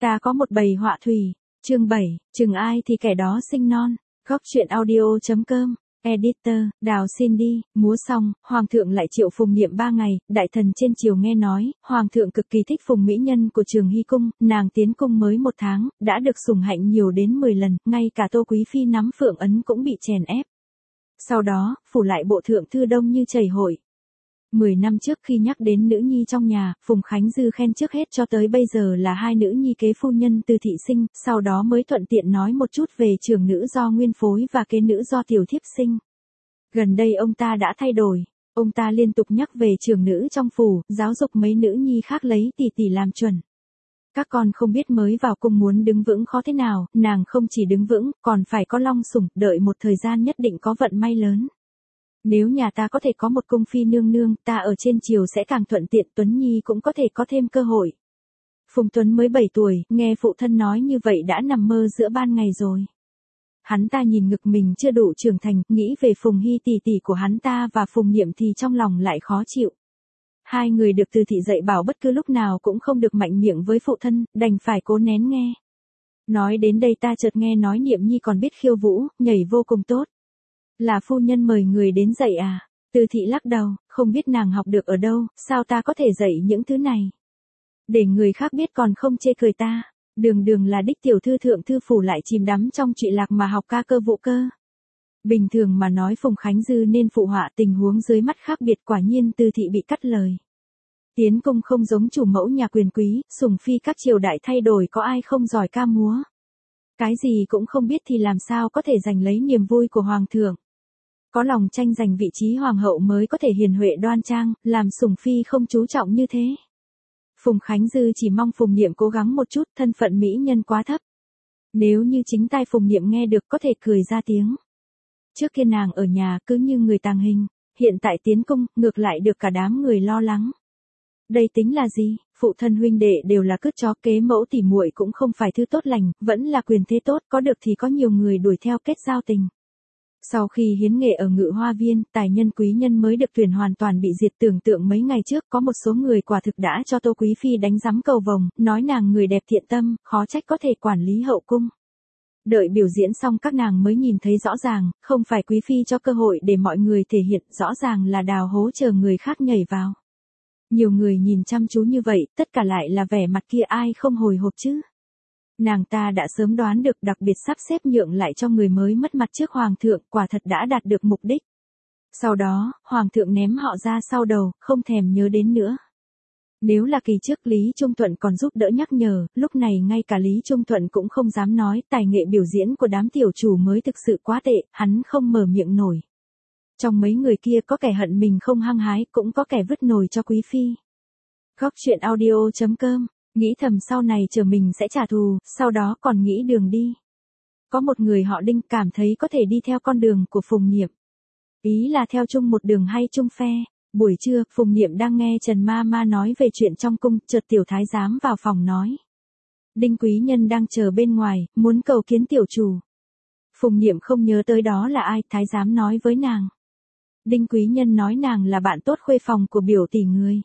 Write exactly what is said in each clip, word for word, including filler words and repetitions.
Ta có một bầy họa thủy. Chương bảy, chừng ai thì kẻ đó sinh non. Góc truyện audio.com. Editor, Đào xin đi, múa xong, Hoàng thượng lại triệu Phùng Niệm ba ngày, đại thần trên triều nghe nói, Hoàng thượng cực kỳ thích Phùng mỹ nhân của Trường Hy Cung, nàng tiến cung mới một tháng, đã được sủng hạnh nhiều đến mười lần, ngay cả Tô Quý Phi nắm phượng ấn cũng bị chèn ép. Sau đó, phủ lại bộ thượng thư đông như chảy hội. Mười năm trước khi nhắc đến nữ nhi trong nhà, Phùng Khánh Dư khen trước hết cho tới bây giờ là hai nữ nhi kế phu nhân Từ thị sinh, sau đó mới thuận tiện nói một chút về trưởng nữ do nguyên phối và kế nữ do tiểu thiếp sinh. Gần đây ông ta đã thay đổi, ông ta liên tục nhắc về trưởng nữ trong phủ, giáo dục mấy nữ nhi khác lấy tỷ tỷ làm chuẩn. Các con không biết mới vào cung muốn đứng vững khó thế nào, nàng không chỉ đứng vững, còn phải có long sủng, đợi một thời gian nhất định có vận may lớn. Nếu nhà ta có thể có một cung phi nương nương, ta ở trên triều sẽ càng thuận tiện, Tuấn Nhi cũng có thể có thêm cơ hội. Phùng Tuấn mới bảy tuổi, nghe phụ thân nói như vậy đã nằm mơ giữa ban ngày rồi. Hắn ta nhìn ngực mình chưa đủ trưởng thành, nghĩ về Phùng Hy tỷ tỷ của hắn ta và Phùng Niệm thì trong lòng lại khó chịu. Hai người được Từ thị dạy bảo bất cứ lúc nào cũng không được mạnh miệng với phụ thân, đành phải cố nén nghe. Nói đến đây ta chợt nghe nói Niệm Nhi còn biết khiêu vũ, nhảy vô cùng tốt. Là phu nhân mời người đến dạy à? Từ thị lắc đầu, không biết nàng học được ở đâu, sao ta có thể dạy những thứ này? Để người khác biết còn không chê cười ta. Đường đường là đích tiểu thư thượng thư phủ lại chìm đắm trong trụy lạc mà học ca cơ vũ cơ. Bình thường mà nói Phùng Khánh Dư nên phụ họa tình huống dưới mắt khác biệt, quả nhiên Từ thị bị cắt lời. Tiến cung không giống chủ mẫu nhà quyền quý, sủng phi các triều đại thay đổi có ai không giỏi ca múa. Cái gì cũng không biết thì làm sao có thể giành lấy niềm vui của hoàng thượng. Có lòng tranh giành vị trí hoàng hậu mới có thể hiền huệ đoan trang, làm sủng phi không chú trọng như thế. Phùng Khánh Dư chỉ mong Phùng Niệm cố gắng một chút, thân phận mỹ nhân quá thấp. Nếu như chính tai Phùng Niệm nghe được có thể cười ra tiếng. Trước kia nàng ở nhà cứ như người tàng hình, hiện tại tiến cung, ngược lại được cả đám người lo lắng. Đây tính là gì, phụ thân huynh đệ đều là cứt chó, kế mẫu tỉ muội cũng không phải thứ tốt lành, vẫn là quyền thế tốt, có được thì có nhiều người đuổi theo kết giao tình. Sau khi hiến nghệ ở Ngự Hoa Viên, tài nhân quý nhân mới được tuyển hoàn toàn bị diệt. Tưởng tượng mấy ngày trước có một số người quả thực đã cho Tô Quý Phi đánh giám cầu vồng, nói nàng người đẹp thiện tâm, khó trách có thể quản lý hậu cung. Đợi biểu diễn xong các nàng mới nhìn thấy rõ ràng, không phải Quý Phi cho cơ hội để mọi người thể hiện, rõ ràng là đào hố chờ người khác nhảy vào. Nhiều người nhìn chăm chú như vậy, tất cả lại là vẻ mặt kia, ai không hồi hộp chứ. Nàng ta đã sớm đoán được, đặc biệt sắp xếp nhượng lại cho người mới mất mặt trước hoàng thượng, quả thật đã đạt được mục đích. Sau đó, hoàng thượng ném họ ra sau đầu, không thèm nhớ đến nữa. Nếu là kỳ trước Lý Trung Thuận còn giúp đỡ nhắc nhở, lúc này ngay cả Lý Trung Thuận cũng không dám nói, tài nghệ biểu diễn của đám tiểu chủ mới thực sự quá tệ, hắn không mở miệng nổi. Trong mấy người kia có kẻ hận mình không hăng hái, cũng có kẻ vứt nồi cho Quý Phi. Góc truyện audio.com. Nghĩ thầm sau này chờ mình sẽ trả thù, sau đó còn nghĩ đường đi. Có một người họ Đinh cảm thấy có thể đi theo con đường của Phùng Niệm. Ý là theo chung một đường hay chung phe. Buổi trưa, Phùng Niệm đang nghe Trần Ma Ma nói về chuyện trong cung, chợt tiểu thái giám vào phòng nói. Đinh quý nhân đang chờ bên ngoài, muốn cầu kiến tiểu chủ. Phùng Niệm không nhớ tới đó là ai, thái giám nói với nàng. Đinh quý nhân nói nàng là bạn tốt khuê phòng của biểu tỷ người.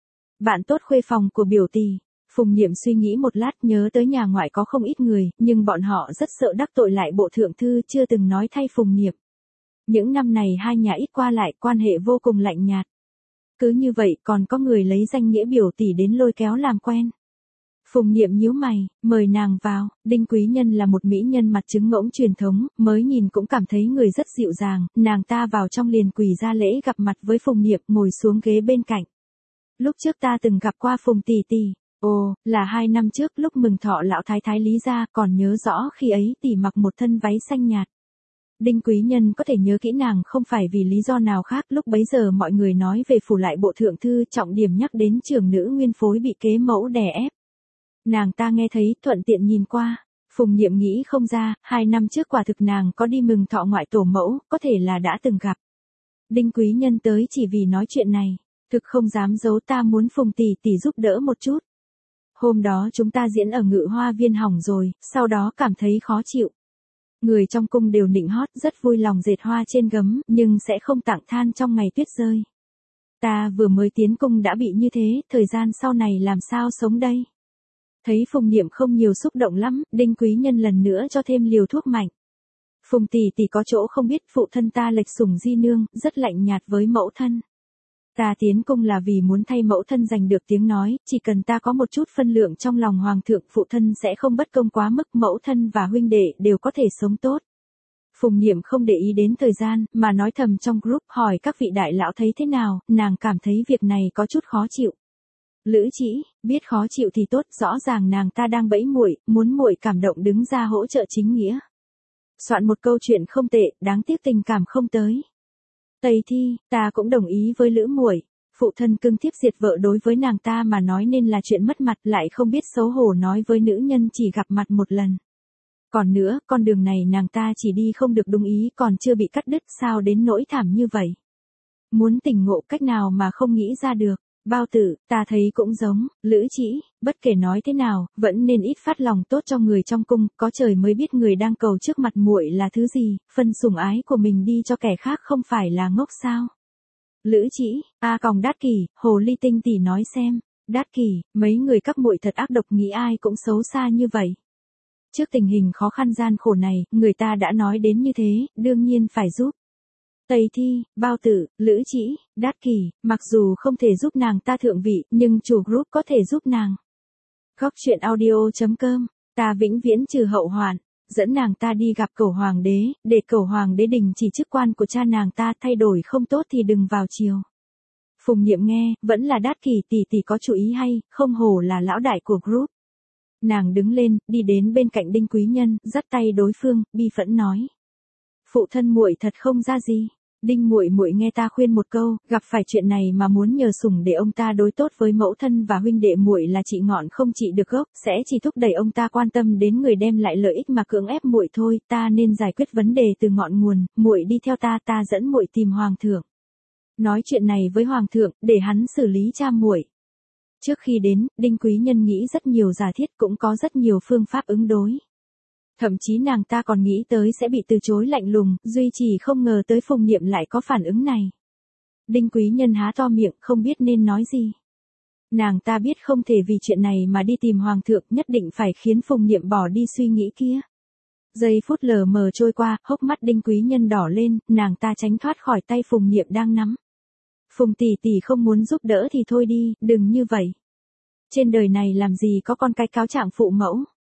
Bạn tốt khuê phòng của biểu tỷ. Phùng Niệm suy nghĩ một lát, nhớ tới nhà ngoại có không ít người, nhưng bọn họ rất sợ đắc tội lại bộ thượng thư, chưa từng nói thay Phùng Niệm. Những năm này hai nhà ít qua lại, quan hệ vô cùng lạnh nhạt. Cứ như vậy còn có người lấy danh nghĩa biểu tỷ đến lôi kéo làm quen. Phùng Niệm nhíu mày, mời nàng vào. Đinh quý nhân là một mỹ nhân mặt trứng ngỗng truyền thống, mới nhìn cũng cảm thấy người rất dịu dàng, nàng ta vào trong liền quỳ ra lễ gặp mặt với Phùng Niệm, ngồi xuống ghế bên cạnh. Lúc trước ta từng gặp qua Phùng tỷ tỷ. Ồ, là hai năm trước lúc mừng thọ lão thái thái Lý gia, còn nhớ rõ khi ấy tỷ mặc một thân váy xanh nhạt. Đinh quý nhân có thể nhớ kỹ nàng không phải vì lý do nào khác, lúc bấy giờ mọi người nói về phủ lại bộ thượng thư, trọng điểm nhắc đến trưởng nữ nguyên phối bị kế mẫu đè ép. Nàng ta nghe thấy, thuận tiện nhìn qua. Phùng Niệm nghĩ không ra, hai năm trước quả thực nàng có đi mừng thọ ngoại tổ mẫu, có thể là đã từng gặp. Đinh quý nhân tới chỉ vì nói chuyện này, thực không dám giấu, ta muốn Phùng tỷ tỷ giúp đỡ một chút. Hôm đó chúng ta diễn ở Ngự Hoa Viên hỏng rồi, sau đó cảm thấy khó chịu. Người trong cung đều nịnh hót, rất vui lòng dệt hoa trên gấm, nhưng sẽ không tặng than trong ngày tuyết rơi. Ta vừa mới tiến cung đã bị như thế, thời gian sau này làm sao sống đây? Thấy Phùng Niệm không nhiều xúc động lắm, Đinh Quý Nhân lần nữa cho thêm liều thuốc mạnh. Phùng tỷ tỷ có chỗ không biết, phụ thân ta lệch sủng di nương, rất lạnh nhạt với mẫu thân. Ta tiến cung là vì muốn thay mẫu thân giành được tiếng nói, chỉ cần ta có một chút phân lượng trong lòng hoàng thượng, phụ thân sẽ không bất công quá mức, mẫu thân và huynh đệ đều có thể sống tốt. Phùng Niệm không để ý đến thời gian, mà nói thầm trong group, hỏi các vị đại lão thấy thế nào, nàng cảm thấy việc này có chút khó chịu. Lữ Chỉ, biết khó chịu thì tốt, rõ ràng nàng ta đang bẫy muội, muốn muội cảm động đứng ra hỗ trợ chính nghĩa. Soạn một câu chuyện không tệ, đáng tiếc tình cảm không tới. Tây Thi, ta cũng đồng ý với Lữ muội. Phụ thân cưng tiếp diệt vợ đối với nàng ta mà nói nên là chuyện mất mặt, lại không biết xấu hổ nói với nữ nhân chỉ gặp mặt một lần. Còn nữa, con đường này nàng ta chỉ đi không được đúng ý, còn chưa bị cắt đứt, sao đến nỗi thảm như vậy. Muốn tỉnh ngộ cách nào mà không nghĩ ra được. Bao Tử, ta thấy cũng giống, Lữ Chỉ, bất kể nói thế nào, vẫn nên ít phát lòng tốt cho người trong cung, có trời mới biết người đang cầu trước mặt muội là thứ gì, phân sủng ái của mình đi cho kẻ khác không phải là ngốc sao. Lữ Chỉ, a còng Đát Kỷ, hồ ly tinh tỷ nói xem, Đát Kỷ, mấy người các muội thật ác độc, nghĩ ai cũng xấu xa như vậy. Trước tình hình khó khăn gian khổ này, người ta đã nói đến như thế, đương nhiên phải giúp. Tây Thi, Bao Tử, Lữ Chỉ, Đát Kỷ, mặc dù không thể giúp nàng ta thượng vị, nhưng chủ group có thể giúp nàng. Góc truyện audio chấm com, ta vĩnh viễn trừ hậu hoạn, dẫn nàng ta đi gặp Cẩu Hoàng đế, để Cẩu Hoàng đế đình chỉ chức quan của cha nàng ta, thay đổi không tốt thì đừng vào triều. Phùng Niệm nghe, vẫn là Đát Kỷ tỷ tỷ có chủ ý hay, không hổ là lão đại của group. Nàng đứng lên, đi đến bên cạnh Đinh Quý Nhân, dắt tay đối phương, bi phẫn nói: Phụ thân muội thật không ra gì. Đinh muội muội nghe ta khuyên một câu, gặp phải chuyện này mà muốn nhờ sủng để ông ta đối tốt với mẫu thân và huynh đệ muội là trị ngọn không trị được gốc, sẽ chỉ thúc đẩy ông ta quan tâm đến người đem lại lợi ích mà cưỡng ép muội thôi, ta nên giải quyết vấn đề từ ngọn nguồn, muội đi theo ta, ta dẫn muội tìm hoàng thượng. Nói chuyện này với hoàng thượng, để hắn xử lý cha muội. Trước khi đến, Đinh Quý Nhân nghĩ rất nhiều giả thiết, cũng có rất nhiều phương pháp ứng đối. Thậm chí nàng ta còn nghĩ tới sẽ bị từ chối lạnh lùng, duy chỉ không ngờ tới Phùng Niệm lại có phản ứng này. Đinh Quý Nhân há to miệng, không biết nên nói gì. Nàng ta biết không thể vì chuyện này mà đi tìm hoàng thượng, nhất định phải khiến Phùng Niệm bỏ đi suy nghĩ kia. Giây phút lờ mờ trôi qua, hốc mắt Đinh Quý Nhân đỏ lên, nàng ta tránh thoát khỏi tay Phùng Niệm đang nắm. Phùng tỷ tỷ không muốn giúp đỡ thì thôi đi, đừng như vậy. Trên đời này làm gì có con cái cáo trạng phụ mẫu.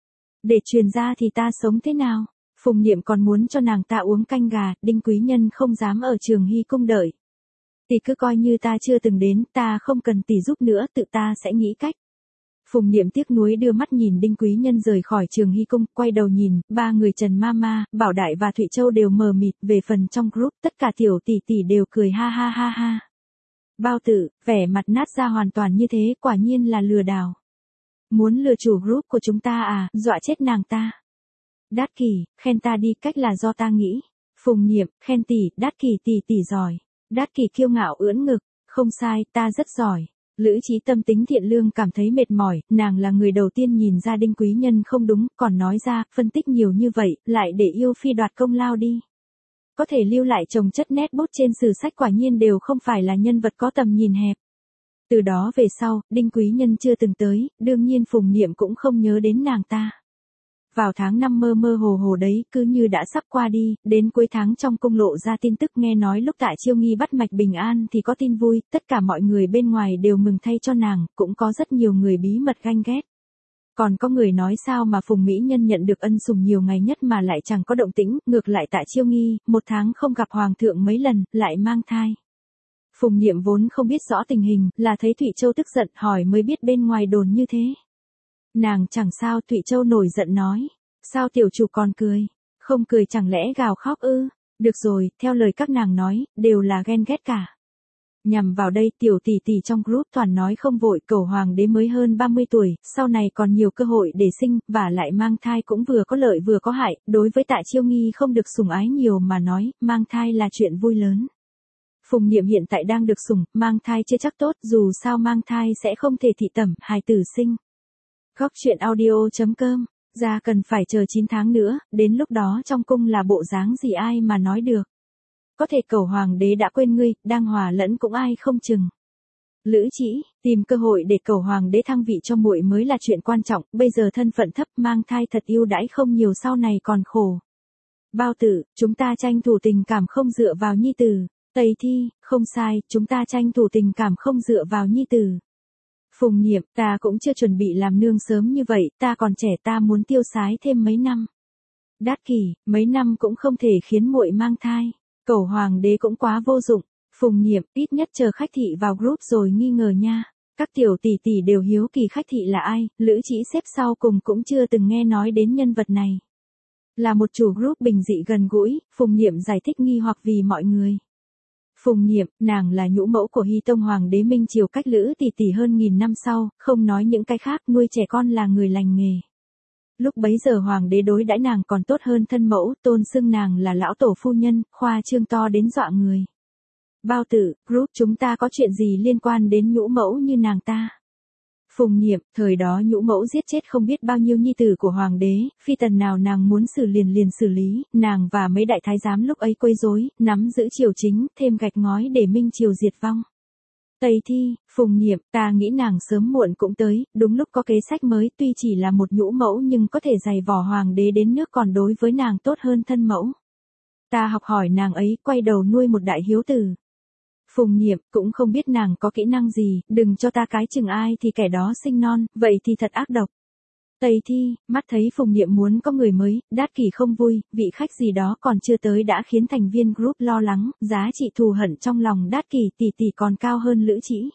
Để truyền ra thì ta sống thế nào? Phùng Niệm còn muốn cho nàng ta uống canh gà, Đinh Quý Nhân không dám ở Trường Hy cung đợi. Tỷ cứ coi như ta chưa từng đến, ta không cần tỷ giúp nữa, tự ta sẽ nghĩ cách. Phùng Niệm tiếc nuối đưa mắt nhìn Đinh Quý Nhân rời khỏi Trường Hy cung, quay đầu nhìn, ba người Trần Mama, Bảo Đại và Thụy Châu đều mờ mịt, về phần trong group, tất cả tiểu tỷ tỷ đều cười ha ha ha ha. Bao Tử, vẻ mặt nát ra hoàn toàn như thế, quả nhiên là lừa đảo. Muốn lừa chủ group của chúng ta à, dọa chết nàng ta. Đát Kỷ, khen ta đi, cách là do ta nghĩ. Phùng Niệm, khen tỷ, Đát Kỷ tỷ tỷ giỏi. Đát Kỷ kiêu ngạo ưỡn ngực, không sai, ta rất giỏi. Lữ Chí tâm tính thiện lương cảm thấy mệt mỏi, nàng là người đầu tiên nhìn ra Đinh Quý Nhân không đúng, còn nói ra, phân tích nhiều như vậy, lại để yêu phi đoạt công lao đi. Có thể lưu lại chồng chất nét bút trên sử sách, quả nhiên đều không phải là nhân vật có tầm nhìn hẹp. Từ đó về sau, Đinh Quý Nhân chưa từng tới, đương nhiên Phùng Niệm cũng không nhớ đến nàng ta. Vào tháng năm mơ mơ hồ hồ đấy, cứ như đã sắp qua đi, đến cuối tháng trong cung lộ ra tin tức, nghe nói lúc Tạ Chiêu Nghi bắt mạch bình an thì có tin vui, tất cả mọi người bên ngoài đều mừng thay cho nàng, cũng có rất nhiều người bí mật ganh ghét. Còn có người nói sao mà Phùng Mỹ Nhân nhận được ân sủng nhiều ngày nhất mà lại chẳng có động tĩnh, ngược lại Tạ Chiêu Nghi, một tháng không gặp hoàng thượng mấy lần, lại mang thai. Phùng Niệm vốn không biết rõ tình hình, là thấy Thụy Châu tức giận hỏi mới biết bên ngoài đồn như thế. Nàng chẳng sao, Thụy Châu nổi giận nói. Sao tiểu chủ còn cười? Không cười chẳng lẽ gào khóc ư? Được rồi, theo lời các nàng nói, đều là ghen ghét cả. Nhằm vào đây, tiểu tỷ tỷ trong group toàn nói không vội, Cẩu Hoàng đế mới hơn ba mươi tuổi, sau này còn nhiều cơ hội để sinh, và lại mang thai cũng vừa có lợi vừa có hại, đối với Tạ Chiêu Nghi không được sủng ái nhiều mà nói, mang thai là chuyện vui lớn. Phùng Niệm hiện tại đang được sủng, mang thai chưa chắc tốt, dù sao mang thai sẽ không thể thị tẩm, hài tử sinh. Góc truyện audio chấm com, ra cần phải chờ chín tháng nữa, đến lúc đó trong cung là bộ dáng gì ai mà nói được. Có thể Cẩu Hoàng đế đã quên ngươi, đang hòa lẫn cũng ai không chừng. Lữ Trĩ, tìm cơ hội để cầu hoàng đế thăng vị cho muội mới là chuyện quan trọng, bây giờ thân phận thấp mang thai thật ưu đãi không nhiều sau này còn khổ. Bao Tử, chúng ta tranh thủ tình cảm không dựa vào nhi tử. Tây Thi, không sai, chúng ta tranh thủ tình cảm không dựa vào nhi tử. Phùng Niệm, ta cũng chưa chuẩn bị làm nương sớm như vậy, ta còn trẻ ta muốn tiêu sái thêm mấy năm. Đát Kỷ, mấy năm cũng không thể khiến muội mang thai. Cầu hoàng đế cũng quá vô dụng. Phùng Niệm, ít nhất chờ khách thị vào group rồi nghi ngờ nha. Các tiểu tỷ tỷ đều hiếu kỳ khách thị là ai, Lữ Trĩ xếp sau cùng cũng chưa từng nghe nói đến nhân vật này. Là một chủ group bình dị gần gũi, Phùng Niệm giải thích nghi hoặc vì mọi người. Phùng Niệm, nàng là nhũ mẫu của Hy Tông Hoàng đế Minh Triều cách Lữ tỷ tỷ hơn nghìn năm sau, không nói những cái khác, nuôi trẻ con là người lành nghề. Lúc bấy giờ Hoàng đế đối đãi nàng còn tốt hơn thân mẫu, tôn xưng nàng là lão tổ phu nhân, khoa trương to đến dọa người. Bao Tử, group chúng ta có chuyện gì liên quan đến nhũ mẫu như nàng ta? Phùng Niệm, thời đó nhũ mẫu giết chết không biết bao nhiêu nhi tử của hoàng đế, phi tần nào nàng muốn xử liền liền xử lý, nàng và mấy đại thái giám lúc ấy quấy rối, nắm giữ triều chính, thêm gạch ngói để Minh Triều diệt vong. Tây Thi, Phùng Niệm, ta nghĩ nàng sớm muộn cũng tới, đúng lúc có kế sách mới, tuy chỉ là một nhũ mẫu nhưng có thể giày vò hoàng đế đến nước còn đối với nàng tốt hơn thân mẫu. Ta học hỏi nàng ấy, quay đầu nuôi một đại hiếu tử. Phùng Niệm, cũng không biết nàng có kỹ năng gì, đừng cho ta cái chừng ai thì kẻ đó sinh non, vậy thì thật ác độc. Tây Thi, mắt thấy Phùng Niệm muốn có người mới, Đát Kỷ không vui, vị khách gì đó còn chưa tới đã khiến thành viên group lo lắng, giá trị thù hận trong lòng Đát Kỷ tỷ tỷ còn cao hơn Lữ Trĩ.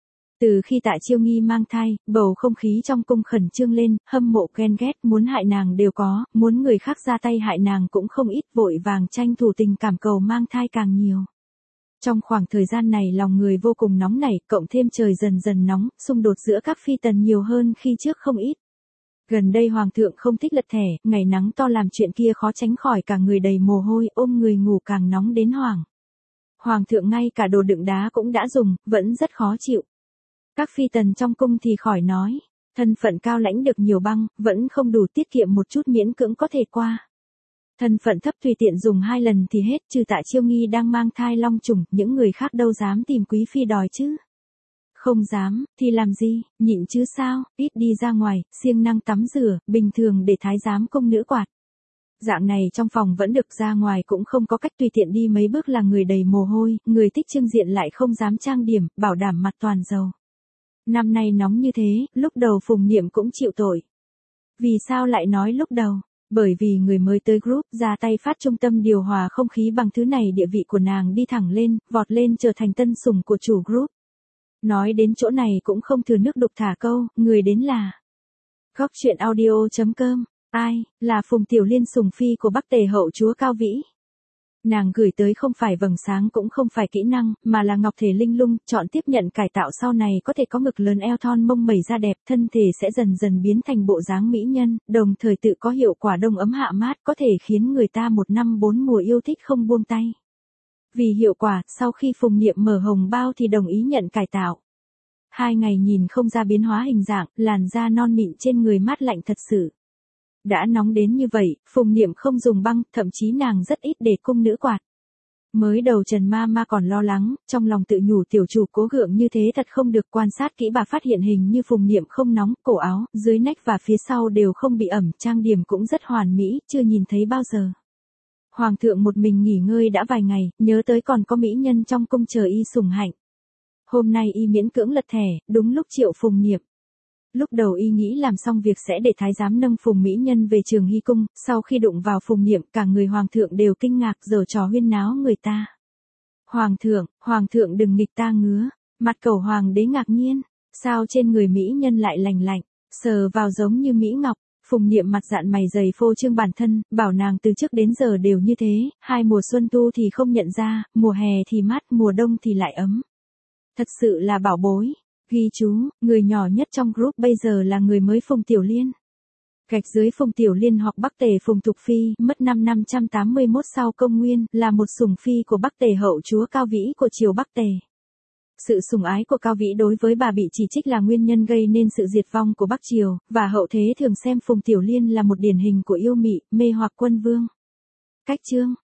Từ khi Tạ Chiêu Nghi mang thai, bầu không khí trong cung khẩn trương lên, hâm mộ ghen ghét, muốn hại nàng đều có, muốn người khác ra tay hại nàng cũng không ít, vội vàng tranh thủ tình cảm cầu mang thai càng nhiều. Trong khoảng thời gian này lòng người vô cùng nóng nảy, cộng thêm trời dần dần nóng, xung đột giữa các phi tần nhiều hơn khi trước không ít. Gần đây hoàng thượng không thích lật thẻ, ngày nắng to làm chuyện kia khó tránh khỏi cả người đầy mồ hôi, ôm người ngủ càng nóng đến hoảng. Hoàng thượng ngay cả đồ đựng đá cũng đã dùng, vẫn rất khó chịu. Các phi tần trong cung thì khỏi nói, thân phận cao lãnh được nhiều băng, vẫn không đủ tiết kiệm một chút miễn cưỡng có thể qua. Thân phận thấp tùy tiện dùng hai lần thì hết, trừ Tạ Chiêu Nghi đang mang thai long trùng, những người khác đâu dám tìm quý phi đòi chứ. Không dám, thì làm gì, nhịn chứ sao, ít đi ra ngoài, siêng năng tắm rửa, bình thường để thái giám công nữ quạt. Dạng này trong phòng vẫn được, ra ngoài cũng không có cách, tùy tiện đi mấy bước là người đầy mồ hôi, người thích trưng diện lại không dám trang điểm, bảo đảm mặt toàn dầu. Năm nay nóng như thế, lúc đầu Phùng Niệm cũng chịu tội. Vì sao lại nói lúc đầu? Bởi vì người mới tới group ra tay phát trung tâm điều hòa không khí bằng thứ này, địa vị của nàng đi thẳng lên, vọt lên trở thành tân sủng của chủ group. Nói đến chỗ này cũng không thừa nước đục thả câu, người đến là góc truyện audio chấm com. Ai, là Phùng Tiểu Liên, sủng phi của Bắc Tề hậu chúa Cao Vĩ. Nàng gửi tới không phải vầng sáng cũng không phải kỹ năng, mà là ngọc thể linh lung, chọn tiếp nhận cải tạo sau này có thể có ngực lớn, eo thon, mông mẩy da đẹp, thân thể sẽ dần dần biến thành bộ dáng mỹ nhân, đồng thời tự có hiệu quả đông ấm hạ mát, có thể khiến người ta một năm bốn mùa yêu thích không buông tay. Vì hiệu quả, sau khi Phùng Niệm mở hồng bao thì đồng ý nhận cải tạo. Hai ngày nhìn không ra biến hóa hình dạng, làn da non mịn trên người mát lạnh thật sự. Đã nóng đến như vậy, Phùng Niệm không dùng băng, thậm chí nàng rất ít để cung nữ quạt. Mới đầu Trần Ma Ma còn lo lắng, trong lòng tự nhủ tiểu chủ cố gượng như thế thật không được, quan sát kỹ bà phát hiện hình như Phùng Niệm không nóng, cổ áo, dưới nách và phía sau đều không bị ẩm, trang điểm cũng rất hoàn mỹ, chưa nhìn thấy bao giờ. Hoàng thượng một mình nghỉ ngơi đã vài ngày, nhớ tới còn có mỹ nhân trong cung chờ y sủng hạnh. Hôm nay y miễn cưỡng lật thẻ, đúng lúc triệu Phùng Niệm. Lúc đầu y nghĩ làm xong việc sẽ để thái giám nâng Phùng mỹ nhân về Trường Hy cung, sau khi đụng vào Phùng Niệm cả người hoàng thượng đều kinh ngạc, giở trò huyên náo người ta. Hoàng thượng, hoàng thượng đừng nghịch ta ngứa, mặt cầu hoàng đế ngạc nhiên, sao trên người mỹ nhân lại lành lạnh, sờ vào giống như mỹ ngọc. Phùng Niệm mặt dạn mày dày phô trương bản thân, bảo nàng từ trước đến giờ đều như thế, hai mùa xuân tu thì không nhận ra, mùa hè thì mát, mùa đông thì lại ấm. Thật sự là bảo bối. Ghi chú, người nhỏ nhất trong group bây giờ là người mới Phùng Tiểu Liên. Gạch dưới Phùng Tiểu Liên hoặc Bắc Tề Phùng Thục Phi, mất năm năm trăm tám mươi mốt sau công nguyên, là một sủng phi của Bắc Tề hậu chúa Cao Vĩ của triều Bắc Tề. Sự sủng ái của Cao Vĩ đối với bà bị chỉ trích là nguyên nhân gây nên sự diệt vong của Bắc Triều, và hậu thế thường xem Phùng Tiểu Liên là một điển hình của yêu mị, mê hoặc quân vương. Cách chương